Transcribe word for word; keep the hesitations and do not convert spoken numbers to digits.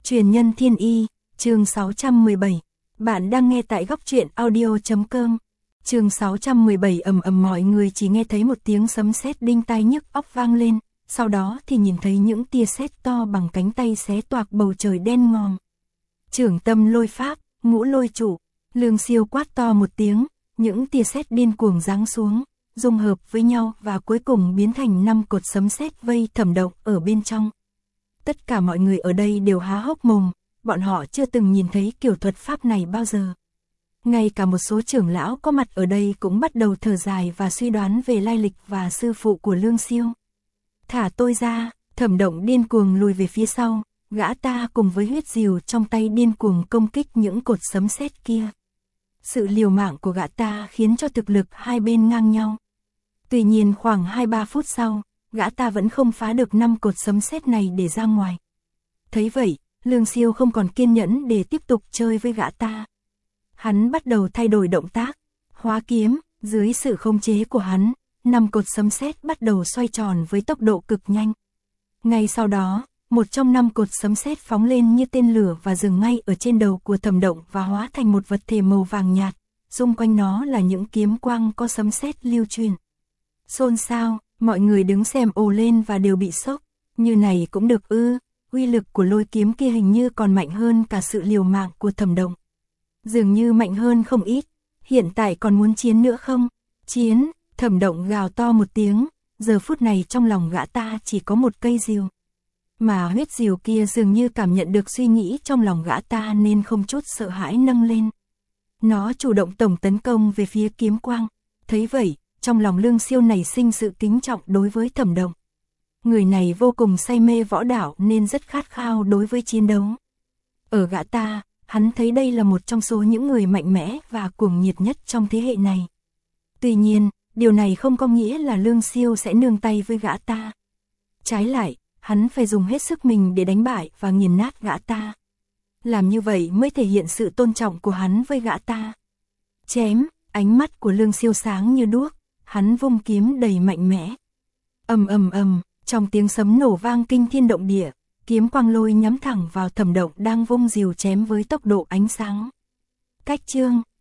Truyền nhân thiên y, chương sáu trăm mười bảy. Bạn đang nghe tại góc truyện audio chấm com. Chương sáu trăm mười bảy. Ầm ầm, mọi người chỉ nghe thấy một tiếng sấm sét đinh tai nhức óc vang lên, sau đó thì nhìn thấy những tia sét to bằng cánh tay xé toạc bầu trời đen ngòm. Trưởng tâm lôi pháp, ngũ lôi chủ, Lương Siêu quát to một tiếng, những tia sét điên cuồng giáng xuống, dung hợp với nhau và cuối cùng biến thành năm cột sấm sét vây Thẩm Động ở bên trong. Tất cả mọi người ở đây đều há hốc mồm, bọn họ chưa từng nhìn thấy kiểu thuật pháp này bao giờ. Ngay cả một số trưởng lão có mặt ở đây cũng bắt đầu thở dài và suy đoán về lai lịch và sư phụ của Lương Siêu. Thả tôi ra, Thẩm Động điên cuồng lùi về phía sau, gã ta cùng với huyết diều trong tay điên cuồng công kích những cột sấm sét kia. Sự liều mạng của gã ta khiến cho thực lực hai bên ngang nhau. Tuy nhiên khoảng hai ba phút sau, gã ta vẫn không phá được năm cột sấm sét này để ra ngoài. Thấy vậy, Lương Siêu không còn kiên nhẫn để tiếp tục chơi với gã ta. Hắn bắt đầu thay đổi động tác, hóa kiếm, dưới sự khống chế của hắn, năm cột sấm sét bắt đầu xoay tròn với tốc độ cực nhanh. Ngay sau đó, một trong năm cột sấm sét phóng lên như tên lửa và dừng ngay ở trên đầu của Thẩm Động và hóa thành một vật thể màu vàng nhạt, xung quanh nó là những kiếm quang có sấm sét lưu truyền. Xôn xao, mọi người đứng xem ồ lên và đều bị sốc, như này cũng được ư, uy lực của lôi kiếm kia hình như còn mạnh hơn cả sự liều mạng của Thẩm Động. Dường như mạnh hơn không ít, hiện tại còn muốn chiến nữa không? Chiến, Thẩm Động gào to một tiếng, giờ phút này trong lòng gã ta chỉ có một cây diều. Mà huyết diều kia dường như cảm nhận được suy nghĩ trong lòng gã ta nên không chút sợ hãi nâng lên. Nó chủ động tổng tấn công về phía kiếm quang, thấy vậy, trong lòng Lương Siêu nảy sinh sự kính trọng đối với Thẩm Động. Người này vô cùng say mê võ đạo nên rất khát khao đối với chiến đấu. Ở gã ta, hắn thấy đây là một trong số những người mạnh mẽ và cuồng nhiệt nhất trong thế hệ này. Tuy nhiên, điều này không có nghĩa là Lương Siêu sẽ nương tay với gã ta. Trái lại, hắn phải dùng hết sức mình để đánh bại và nghiền nát gã ta. Làm như vậy mới thể hiện sự tôn trọng của hắn với gã ta. Chém, ánh mắt của Lương Siêu sáng như đuốc, hắn vung kiếm đầy mạnh mẽ. Ầm ầm ầm, trong tiếng sấm nổ vang kinh thiên động địa, kiếm quang lôi nhắm thẳng vào Thẩm Động đang vung diều chém với tốc độ ánh sáng. Cách chương,